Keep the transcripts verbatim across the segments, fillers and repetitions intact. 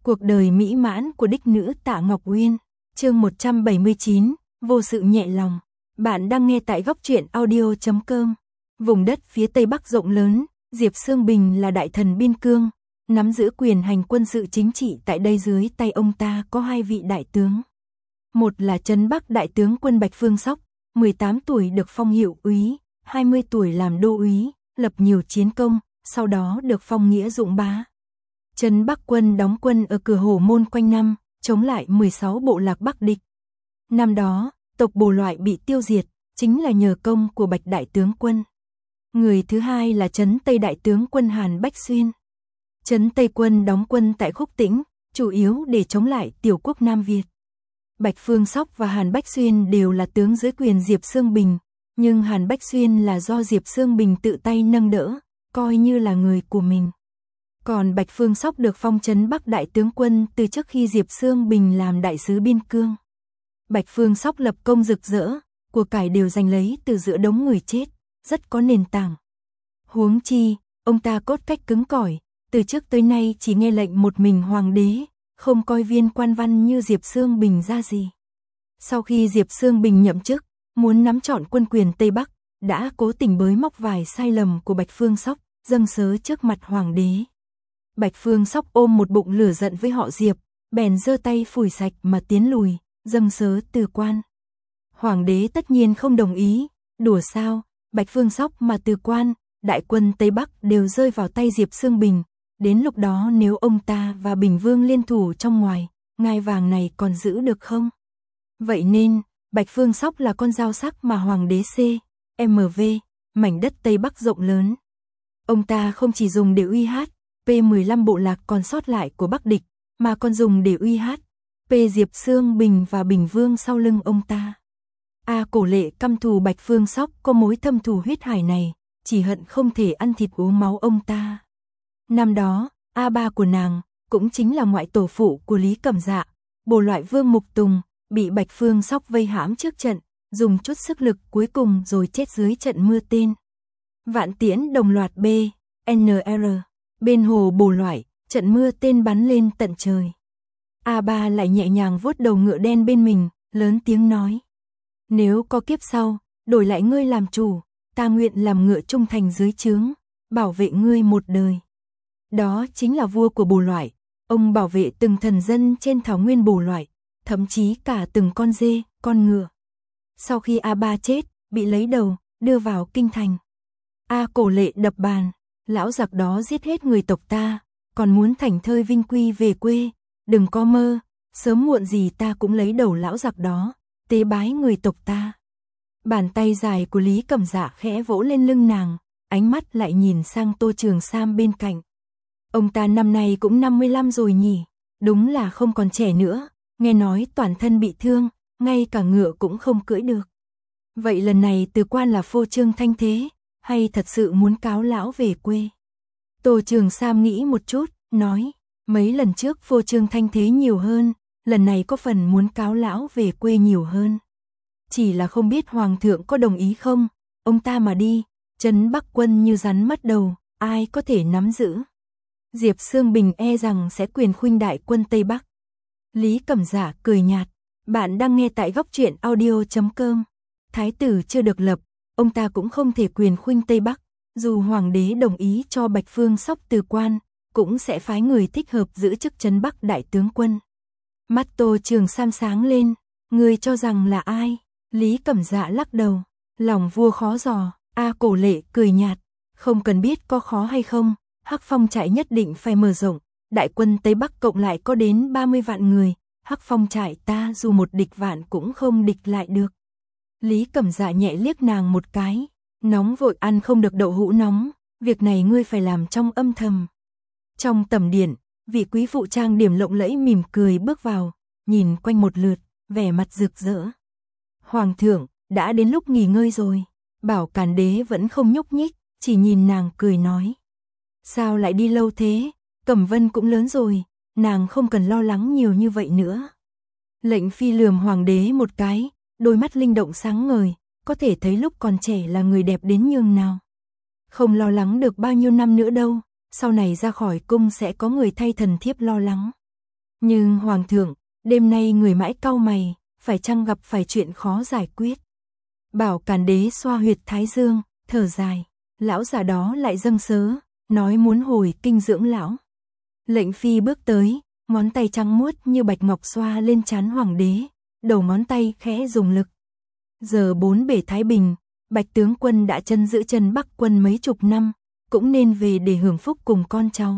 Cuộc đời mỹ mãn của đích nữ Tạ Ngọc Uyên, chương một trăm bảy mươi chín, vô sự nhẹ lòng. Bạn đang nghe tại góc truyện audio chấm com. Vùng đất phía Tây Bắc rộng lớn, Diệp Sương Bình là đại thần biên cương, nắm giữ quyền hành quân sự chính trị tại đây. Dưới tay ông ta có hai vị đại tướng. Một là Trấn Bắc đại tướng quân Bạch Phương Sóc, mười tám tuổi được phong hiệu úy, hai mươi tuổi làm đô úy, lập nhiều chiến công, sau đó được phong nghĩa dụng bá. Trấn Bắc quân đóng quân ở cửa Hổ Môn quanh năm, chống lại mười sáu bộ lạc Bắc địch. Năm đó, tộc Bồ Loại bị tiêu diệt, chính là nhờ công của Bạch đại tướng quân. Người thứ hai là Trấn Tây đại tướng quân Hàn Bách Xuyên. Trấn Tây quân đóng quân tại Khúc Tĩnh, chủ yếu để chống lại tiểu quốc Nam Việt. Bạch Phương Sóc và Hàn Bách Xuyên đều là tướng dưới quyền Diệp Sương Bình, nhưng Hàn Bách Xuyên là do Diệp Sương Bình tự tay nâng đỡ, coi như là người của mình. Còn Bạch Phương Sóc được phong Trấn Bắc đại tướng quân từ trước khi Diệp Sương Bình làm đại sứ biên cương. Bạch Phương Sóc lập công rực rỡ, của cải đều giành lấy từ giữa đống người chết, rất có nền tảng. Huống chi, ông ta cốt cách cứng cỏi, từ trước tới nay chỉ nghe lệnh một mình hoàng đế, không coi viên quan văn như Diệp Sương Bình ra gì. Sau khi Diệp Sương Bình nhậm chức, muốn nắm trọn quân quyền Tây Bắc, đã cố tình bới móc vài sai lầm của Bạch Phương Sóc, dâng sớ trước mặt hoàng đế. Bạch Phương Sóc ôm một bụng lửa giận với họ Diệp, bèn giơ tay phủi sạch mà tiến lùi, dâng sớ từ quan. Hoàng đế tất nhiên không đồng ý, đùa sao, Bạch Phương Sóc mà từ quan, đại quân Tây Bắc đều rơi vào tay Diệp Sương Bình. Đến lúc đó nếu ông ta và Bình Vương liên thủ trong ngoài, ngai vàng này còn giữ được không? Vậy nên, Bạch Phương Sóc là con dao sắc mà hoàng đế C, M V, mảnh đất Tây Bắc rộng lớn. Ông ta không chỉ dùng để uy hát, P mười lăm bộ lạc còn sót lại của Bắc địch, mà còn dùng để uy hát, P Diệp Sương Bình và Bình Vương sau lưng ông ta. A Cổ Lệ căm thù Bạch Phương Sóc có mối thâm thù huyết hải này, chỉ hận không thể ăn thịt uống máu ông ta. Năm đó, A ba của nàng, cũng chính là ngoại tổ phụ của Lý Cẩm Dạ, Bồ Loại Vương Mục Tùng, bị Bạch Phương Sóc vây hãm trước trận, dùng chút sức lực cuối cùng rồi chết dưới trận mưa tên. Vạn tiễn đồng loạt B, N R, bên hồ Bồ Loại, trận mưa tên bắn lên tận trời. A ba lại nhẹ nhàng vuốt đầu ngựa đen bên mình, lớn tiếng nói. Nếu có kiếp sau, đổi lại ngươi làm chủ, ta nguyện làm ngựa trung thành dưới trướng, bảo vệ ngươi một đời. Đó chính là vua của Bồ Loại, ông bảo vệ từng thần dân trên thảo nguyên Bồ Loại, thậm chí cả từng con dê, con ngựa. Sau khi A ba chết, bị lấy đầu, đưa vào kinh thành. A Cổ Lệ đập bàn, lão giặc đó giết hết người tộc ta, còn muốn thảnh thơi vinh quy về quê, đừng có mơ, sớm muộn gì ta cũng lấy đầu lão giặc đó, tế bái người tộc ta. Bàn tay dài của Lý Cẩm Dạ khẽ vỗ lên lưng nàng, ánh mắt lại nhìn sang Tô Trường Sam bên cạnh. Ông ta năm nay cũng năm mươi lăm rồi nhỉ, đúng là không còn trẻ nữa, nghe nói toàn thân bị thương, ngay cả ngựa cũng không cưỡi được. Vậy lần này từ quan là phô trương thanh thế, hay thật sự muốn cáo lão về quê? Tô Trường Sam nghĩ một chút, nói, mấy lần trước phô trương thanh thế nhiều hơn, lần này có phần muốn cáo lão về quê nhiều hơn. Chỉ là không biết hoàng thượng có đồng ý không, ông ta mà đi, Trấn Bắc quân như rắn mất đầu, ai có thể nắm giữ. Diệp Sương Bình e rằng sẽ quyền khuynh đại quân Tây Bắc. Lý Cẩm Dạ cười nhạt, bạn đang nghe tại góc truyện audio chấm com. Thái tử chưa được lập, ông ta cũng không thể quyền khuynh Tây Bắc, dù hoàng đế đồng ý cho Bạch Phương Sóc từ quan, cũng sẽ phái người thích hợp giữ chức Trấn Bắc đại tướng quân. Mắt Tô Trường Sam sáng lên, người cho rằng là ai? Lý Cẩm Dạ lắc đầu, lòng vua khó dò. A Cổ Lệ cười nhạt, không cần biết có khó hay không, Hắc Phong trại nhất định phải mở rộng, đại quân Tây Bắc cộng lại có đến ba mươi vạn người, Hắc Phong trại ta dù một địch vạn cũng không địch lại được. Lý Cẩm Dạ nhẹ liếc nàng một cái, nóng vội ăn không được đậu hũ nóng, việc này ngươi phải làm trong âm thầm. Trong tầm điện, vị quý phụ trang điểm lộng lẫy mỉm cười bước vào, nhìn quanh một lượt, vẻ mặt rực rỡ. Hoàng thượng, đã đến lúc nghỉ ngơi rồi. Bảo Càn Đế vẫn không nhúc nhích, chỉ nhìn nàng cười nói. Sao lại đi lâu thế, Cẩm Vân cũng lớn rồi, nàng không cần lo lắng nhiều như vậy nữa. Lệnh Phi lườm hoàng đế một cái, đôi mắt linh động sáng ngời, có thể thấy lúc còn trẻ là người đẹp đến nhường nào. Không lo lắng được bao nhiêu năm nữa đâu, sau này ra khỏi cung sẽ có người thay thần thiếp lo lắng. Nhưng hoàng thượng, đêm nay người mãi cau mày, phải chăng gặp phải chuyện khó giải quyết. Bảo Càn Đế xoa huyệt thái dương, thở dài, lão già đó lại dâng sớ, nói muốn hồi kinh dưỡng lão. Lệnh phi bước tới, ngón tay trắng muốt như bạch ngọc xoa lên trán hoàng đế, đầu ngón tay khẽ dùng lực. Giờ bốn bể thái bình, Bạch tướng quân đã chân giữ chân Bắc quân mấy chục năm, cũng nên về để hưởng phúc cùng con cháu.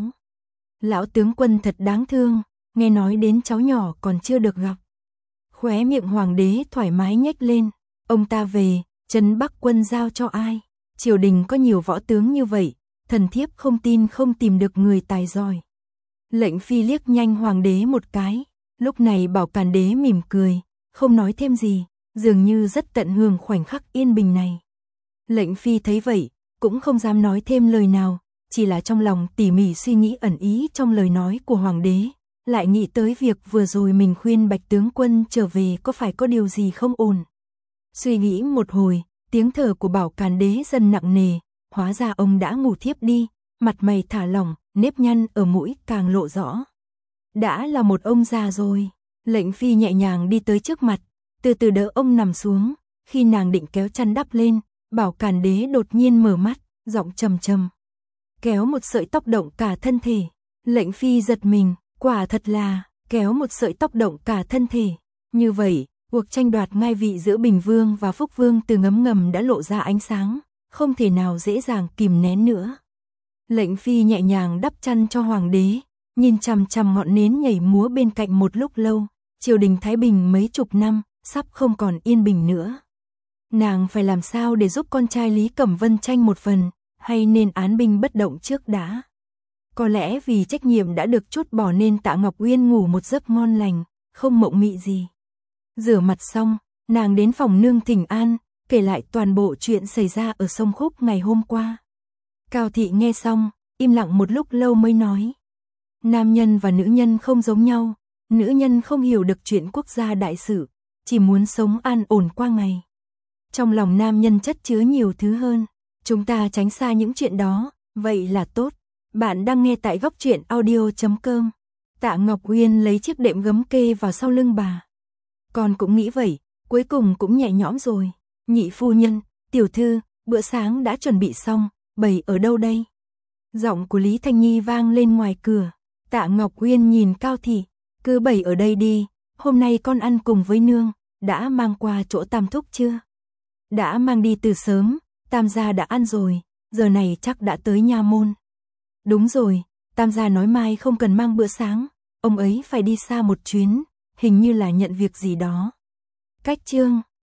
Lão tướng quân thật đáng thương, nghe nói đến cháu nhỏ còn chưa được gặp. Khóe miệng hoàng đế thoải mái nhếch lên, ông ta về, chân Bắc quân giao cho ai? Triều đình có nhiều võ tướng như vậy, thần thiếp không tin không tìm được người tài giỏi. Lệnh phi liếc nhanh hoàng đế một cái, lúc này Bảo Càn Đế mỉm cười, không nói thêm gì, dường như rất tận hưởng khoảnh khắc yên bình này. Lệnh phi thấy vậy, cũng không dám nói thêm lời nào, chỉ là trong lòng tỉ mỉ suy nghĩ ẩn ý trong lời nói của hoàng đế, lại nghĩ tới việc vừa rồi mình khuyên Bạch tướng quân trở về có phải có điều gì không ổn. Suy nghĩ một hồi, tiếng thở của Bảo Càn Đế dần nặng nề, hóa ra ông đã ngủ thiếp đi, mặt mày thả lỏng, nếp nhăn ở mũi càng lộ rõ. Đã là một ông già rồi. Lệnh phi nhẹ nhàng đi tới trước mặt, từ từ đỡ ông nằm xuống, khi nàng định kéo chăn đắp lên, Bảo Càn Đế đột nhiên mở mắt, giọng trầm trầm, kéo một sợi tóc động cả thân thể. Lệnh phi giật mình, quả thật là kéo một sợi tóc động cả thân thể. Như vậy, cuộc tranh đoạt ngai vị giữa Bình Vương và Phúc Vương từ ngấm ngầm đã lộ ra ánh sáng, không thể nào dễ dàng kìm nén nữa. Lệnh phi nhẹ nhàng đắp chăn cho hoàng đế, nhìn chằm chằm ngọn nến nhảy múa bên cạnh một lúc lâu. Triều đình thái bình mấy chục năm, sắp không còn yên bình nữa. Nàng phải làm sao để giúp con trai Lý Cẩm Vân tranh một phần, hay nên án binh bất động trước đã? Có lẽ vì trách nhiệm đã được trút bỏ nên Tạ Ngọc Uyên ngủ một giấc ngon lành, không mộng mị gì. Rửa mặt xong, nàng đến phòng nương thỉnh an, kể lại toàn bộ chuyện xảy ra ở sông Khúc ngày hôm qua. Cao thị nghe xong, im lặng một lúc lâu mới nói. Nam nhân và nữ nhân không giống nhau, nữ nhân không hiểu được chuyện quốc gia đại sự, chỉ muốn sống an ổn qua ngày. Trong lòng nam nhân chất chứa nhiều thứ hơn, chúng ta tránh xa những chuyện đó, vậy là tốt. Bạn đang nghe tại góc truyện audio chấm com. Tạ Ngọc Uyên lấy chiếc đệm gấm kê vào sau lưng bà. Con cũng nghĩ vậy, cuối cùng cũng nhẹ nhõm rồi. Nhị phu nhân, tiểu thư, bữa sáng đã chuẩn bị xong, bày ở đâu đây? Giọng của Lý Thanh Nhi vang lên ngoài cửa. Tạ Ngọc Uyên nhìn Cao thị, cứ bày ở đây đi, hôm nay con ăn cùng với nương, đã mang qua chỗ Tam thúc chưa? Đã mang đi từ sớm, Tam gia đã ăn rồi, giờ này chắc đã tới nha môn. Đúng rồi, Tam gia nói mai không cần mang bữa sáng, ông ấy phải đi xa một chuyến, hình như là nhận việc gì đó. Cách chương